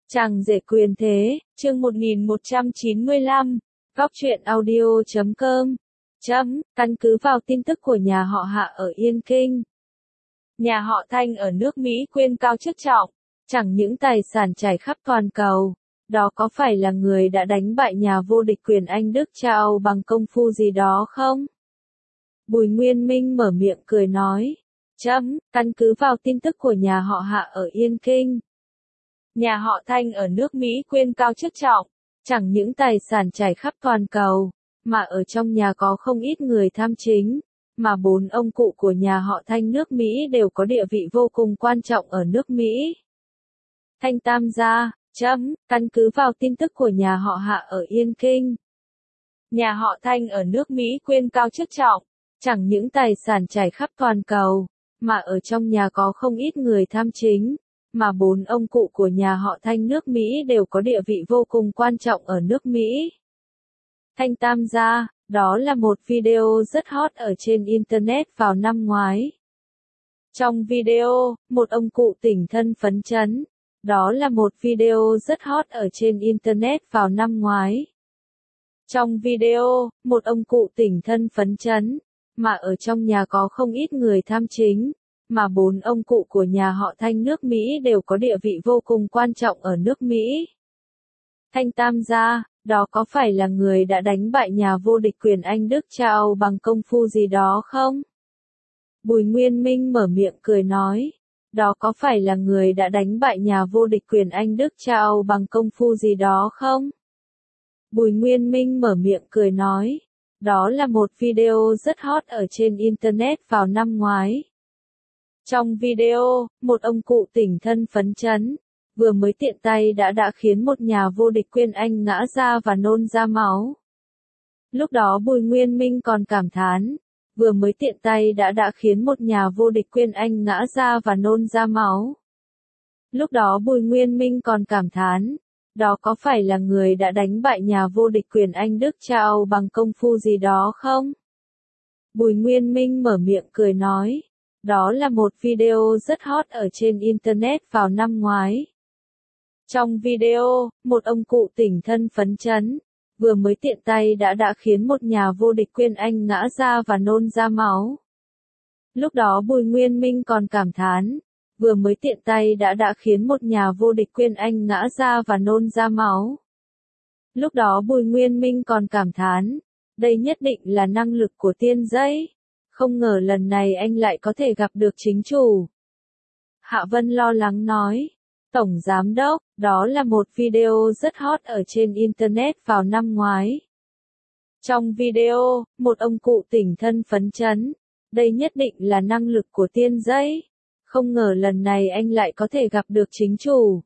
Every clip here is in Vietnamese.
Chàng rể quyền thế, chương 1195, góc truyện audio.com. Căn cứ vào tin tức của nhà họ Hạ ở Yên Kinh. Nhà họ Thanh ở nước Mỹ quyên cao chức trọng, chẳng những tài sản trải khắp toàn cầu. Đó có phải là người đã đánh bại nhà vô địch quyền Anh Đức cha Âu bằng công phu gì đó không? Bùi Nguyên Minh mở miệng cười nói. Căn cứ vào tin tức của nhà họ Hạ ở Yên Kinh. Nhà họ Thanh ở nước Mỹ quyên cao chức trọng, chẳng những tài sản trải khắp toàn cầu, mà ở trong nhà có không ít người tham chính, mà 4 ông cụ của nhà họ Thanh nước Mỹ đều có địa vị vô cùng quan trọng ở nước Mỹ. Thanh Tam gia, căn cứ vào tin tức của nhà họ Hạ ở Yên Kinh. Nhà họ Thanh ở nước Mỹ quyên cao chức trọng, chẳng những tài sản trải khắp toàn cầu, mà ở trong nhà có không ít người tham chính, mà 4 ông cụ của nhà họ Thanh nước Mỹ đều có địa vị vô cùng quan trọng ở nước Mỹ. Thanh Tam gia, đó là một video rất hot ở trên Internet vào năm ngoái. Trong video, một ông cụ tỉnh thân phấn chấn. Đó là một video rất hot ở trên Internet vào năm ngoái. Trong video, một ông cụ tỉnh thân phấn chấn, mà ở trong nhà có không ít người tham chính, mà 4 ông cụ của nhà họ Thanh nước Mỹ đều có địa vị vô cùng quan trọng ở nước Mỹ. Thanh Tam gia, đó có phải là người đã đánh bại nhà vô địch quyền Anh Đức cha Âu bằng công phu gì đó không? Bùi Nguyên Minh mở miệng cười nói. Đó có phải là người đã đánh bại nhà vô địch quyền Anh Đức cha Âu bằng công phu gì đó không? Bùi Nguyên Minh mở miệng cười nói. Đó là một video rất hot ở trên Internet vào năm ngoái. Trong video, một ông cụ tỉnh thân phấn chấn, vừa mới tiện tay đã khiến một nhà vô địch quyền Anh ngã ra và nôn ra máu. Lúc đó Bùi Nguyên Minh còn cảm thán, vừa mới tiện tay đã khiến một nhà vô địch quyền Anh ngã ra và nôn ra máu. Lúc đó Bùi Nguyên Minh còn cảm thán, đó có phải là người đã đánh bại nhà vô địch quyền Anh Đức cha Âu bằng công phu gì đó không? Bùi Nguyên Minh mở miệng cười nói. Đó là một video rất hot ở trên Internet vào năm ngoái. Trong video, một ông cụ tỉnh thân phấn chấn, vừa mới tiện tay đã khiến một nhà vô địch quyền Anh ngã ra và nôn ra máu. Lúc đó Bùi Nguyên Minh còn cảm thán, vừa mới tiện tay đã khiến một nhà vô địch quyền Anh ngã ra và nôn ra máu. Lúc đó Bùi Nguyên Minh còn cảm thán, đây nhất định là năng lực của tiên giấy. Không ngờ lần này anh lại có thể gặp được chính chủ. Hạ Vân lo lắng nói. Tổng Giám đốc, đó là một video rất hot ở trên Internet vào năm ngoái. Trong video, một ông cụ tỉnh thân phấn chấn. Đây nhất định là năng lực của tiên giấy. Không ngờ lần này anh lại có thể gặp được chính chủ.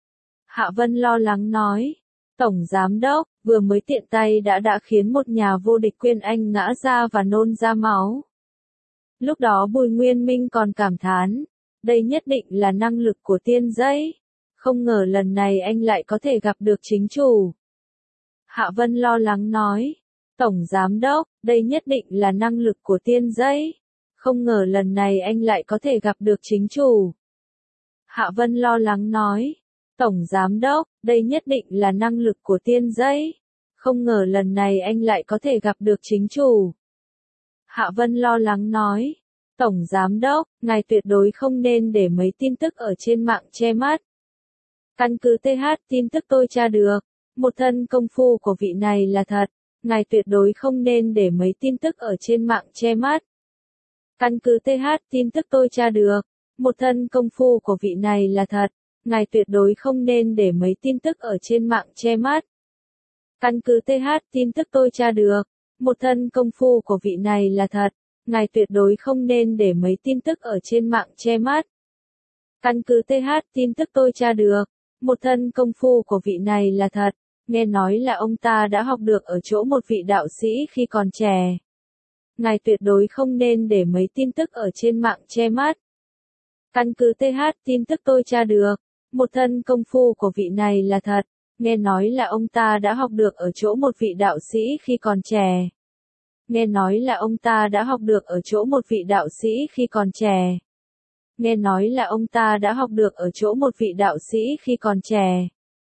Hạ Vân lo lắng nói. Tổng Giám đốc, vừa mới tiện tay đã khiến một nhà vô địch quyền Anh ngã ra và nôn ra máu. Lúc đó Bùi Nguyên Minh còn cảm thán, đây nhất định là năng lực của tiên giấy. Không ngờ lần này anh lại có thể gặp được chính chủ. Hạ Vân lo lắng nói, Tổng Giám đốc, đây nhất định là năng lực của tiên giấy. Không ngờ lần này anh lại có thể gặp được chính chủ. Hạ Vân lo lắng nói, Tổng Giám đốc, đây nhất định là năng lực của tiên giấy. Không ngờ lần này anh lại có thể gặp được chính chủ. Hạ Vân lo lắng nói, Tổng Giám đốc, ngài tuyệt đối không nên để mấy tin tức ở trên mạng che mắt. Căn cứ TH tin tức tôi tra được, một thân công phu của vị này là thật, ngài tuyệt đối không nên để mấy tin tức ở trên mạng che mắt. Căn cứ TH tin tức tôi tra được, một thân công phu của vị này là thật, ngài tuyệt đối không nên để mấy tin tức ở trên mạng che mắt. Căn cứ TH tin tức tôi tra được, một thân công phu của vị này là thật, ngài tuyệt đối không nên để mấy tin tức ở trên mạng che mắt. Căn cứ TH tin tức tôi tra được, một thân công phu của vị này là thật, nghe nói là ông ta đã học được ở chỗ một vị đạo sĩ khi còn trẻ. Ngài tuyệt đối không nên để mấy tin tức ở trên mạng che mắt. Căn cứ TH tin tức tôi tra được, một thân công phu của vị này là thật, nghe nói là ông ta đã học được ở chỗ một vị đạo sĩ khi còn trẻ. Nghe nói là ông ta đã học được ở chỗ một vị đạo sĩ khi còn trẻ. Nghe nói là ông ta đã học được ở chỗ một vị đạo sĩ khi còn trẻ.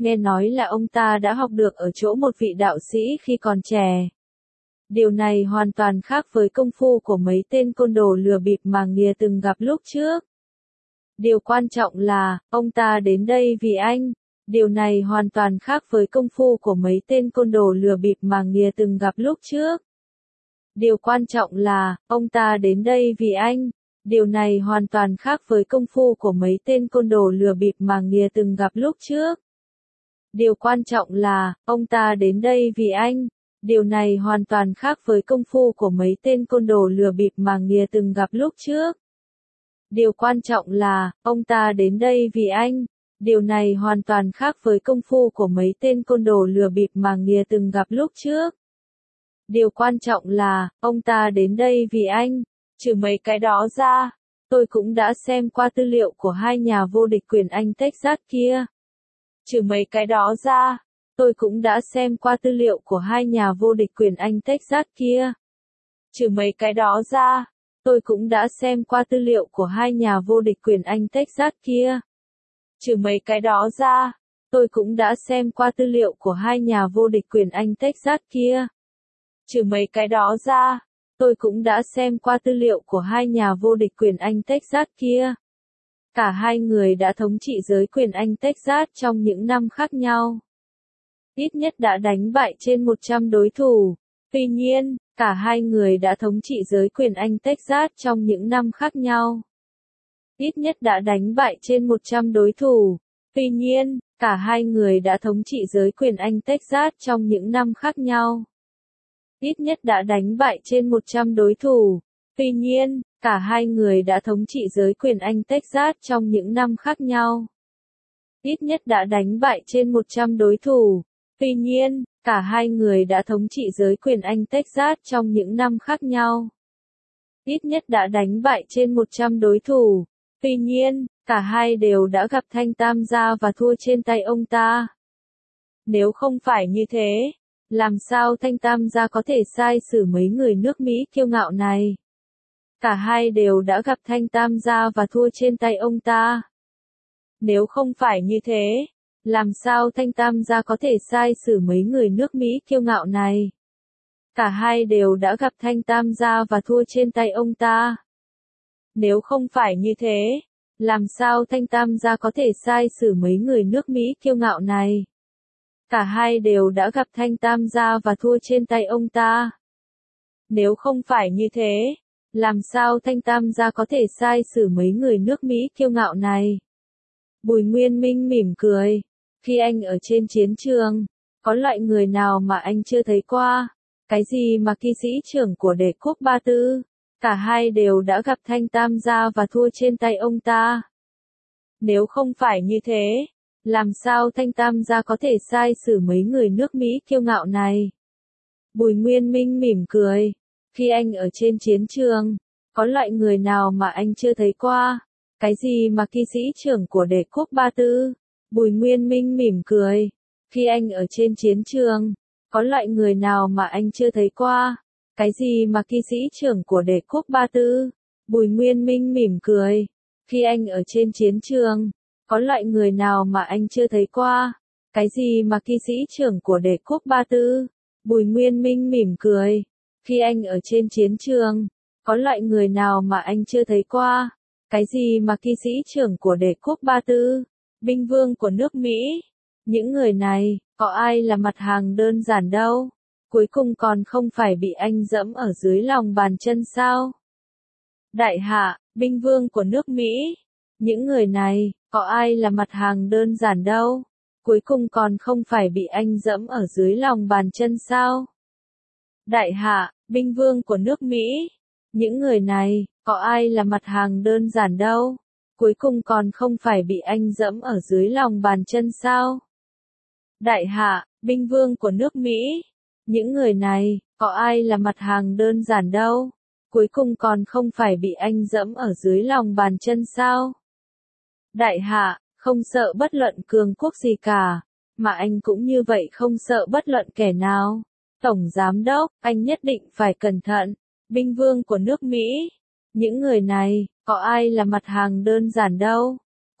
Nghe nói là ông ta đã học được ở chỗ một vị đạo sĩ khi còn trẻ. Điều này hoàn toàn khác với công phu của mấy tên côn đồ lừa bịp mà Nghìa từng gặp lúc trước. Điều quan trọng là, ông ta đến đây vì anh. Điều này hoàn toàn khác với công phu của mấy tên côn đồ lừa bịp mà Nghìa từng gặp lúc trước. Điều quan trọng là, ông ta đến đây vì anh. Điều này hoàn toàn khác với công phu của mấy tên côn đồ lừa bịp mà Nghìa từng gặp lúc trước. Điều quan trọng là, ông ta đến đây vì anh. Điều này hoàn toàn khác với công phu của mấy tên côn đồ lừa bịp mà Nghìa từng gặp lúc trước. Điều quan trọng là, ông ta đến đây vì anh. Điều này hoàn toàn khác với công phu của mấy tên côn đồ lừa bịp mà Nghìa từng gặp lúc trước. Điều quan trọng là, ông ta đến đây vì anh. Trừ mấy cái đó ra, tôi cũng đã xem qua tư liệu của hai nhà vô địch quyền Anh Texas kia. Trừ mấy cái đó ra, tôi cũng đã xem qua tư liệu của hai nhà vô địch quyền Anh Texas kia. Trừ mấy cái đó ra, tôi cũng đã xem qua tư liệu của hai nhà vô địch quyền Anh Texas kia. Trừ mấy cái đó ra, tôi cũng đã xem qua tư liệu của hai nhà vô địch quyền Anh Texas kia. Trừ mấy cái đó ra, tôi cũng đã xem qua tư liệu của hai nhà vô địch quyền Anh Texas kia. Cả hai người đã thống trị giới quyền Anh Texas trong những năm khác nhau. Ít nhất đã đánh bại trên 100 đối thủ. Tuy nhiên, cả hai người đã thống trị giới quyền Anh Texas trong những năm khác nhau. Ít nhất đã đánh bại trên 100 đối thủ. Tuy nhiên, cả hai người đã thống trị giới quyền Anh Texas trong những năm khác nhau. Ít nhất đã đánh bại trên 100 đối thủ. Tuy nhiên, cả hai người đã thống trị giới quyền Anh Texas trong những năm khác nhau. Ít nhất đã đánh bại trên 100 đối thủ. Tuy nhiên, cả hai người đã thống trị giới quyền Anh Texas trong những năm khác nhau. Ít nhất đã đánh bại trên 100 đối thủ. Tuy nhiên, cả hai đều đã gặp Thanh Tam gia và thua trên tay ông ta. Nếu không phải như thế, làm sao Thanh Tam gia có thể sai xử mấy người nước Mỹ kiêu ngạo này? Cả hai đều đã gặp Thanh Tam gia và thua trên tay ông ta. Nếu không phải như thế, làm sao Thanh Tam gia có thể sai xử mấy người nước Mỹ kiêu ngạo này? Cả hai đều đã gặp Thanh Tam gia và thua trên tay ông ta. Nếu không phải như thế, làm sao Thanh Tam gia có thể sai xử mấy người nước Mỹ kiêu ngạo này? Cả hai đều đã gặp Thanh Tam gia và thua trên tay ông ta. Nếu không phải như thế, làm sao Thanh Tam gia có thể sai xử mấy người nước Mỹ kiêu ngạo này? Bùi Nguyên Minh mỉm cười. Khi anh ở trên chiến trường, có loại người nào mà anh chưa thấy qua? Cái gì mà kỵ sĩ trưởng của đế quốc Ba Tư? Cả hai đều đã gặp Thanh Tam gia và thua trên tay ông ta. Nếu không phải như thế, làm sao Thanh Tam gia có thể sai xử mấy người nước Mỹ kiêu ngạo này? Bùi Nguyên Minh mỉm cười. Khi anh ở trên chiến trường, có loại người nào mà anh chưa thấy qua? Cái gì mà kỵ sĩ trưởng của đế quốc Ba Tư? Bùi Nguyên Minh mỉm cười. Khi anh ở trên chiến trường, có loại người nào mà anh chưa thấy qua? Cái gì mà kỵ sĩ trưởng của đế quốc Ba Tư? Bùi Nguyên Minh mỉm cười. Khi anh ở trên chiến trường, có loại người nào mà anh chưa thấy qua? Cái gì mà kỵ sĩ trưởng của đế quốc Ba Tư? Bùi Nguyên Minh mỉm cười. Khi anh ở trên chiến trường, có loại người nào mà anh chưa thấy qua? Cái gì mà kỵ sĩ trưởng của đế quốc Ba Tư? Binh vương của nước Mỹ. Những người này, có ai là mặt hàng đơn giản đâu. Cuối cùng còn không phải bị anh dẫm ở dưới lòng bàn chân sao? Đại hạ, binh vương của nước Mỹ. Những người này, có ai là mặt hàng đơn giản đâu. Cuối cùng còn không phải bị anh dẫm ở dưới lòng bàn chân sao? Đại hạ, binh vương của nước Mỹ. Những người này, có ai là mặt hàng đơn giản đâu. Cuối cùng còn không phải bị anh dẫm ở dưới lòng bàn chân sao? Đại hạ, binh vương của nước Mỹ. Những người này, có ai là mặt hàng đơn giản đâu. Cuối cùng còn không phải bị anh dẫm ở dưới lòng bàn chân sao? Đại hạ, không sợ bất luận cường quốc gì cả. Mà anh cũng như vậy không sợ bất luận kẻ nào. Tổng giám đốc, anh nhất định phải cẩn thận. Binh vương của nước Mỹ. Những người này, có ai là mặt hàng đơn giản đâu.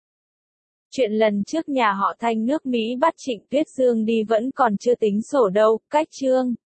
Chuyện lần trước nhà họ Thanh nước Mỹ bắt Trịnh Tuyết Dương đi vẫn còn chưa tính sổ đâu, cách chương.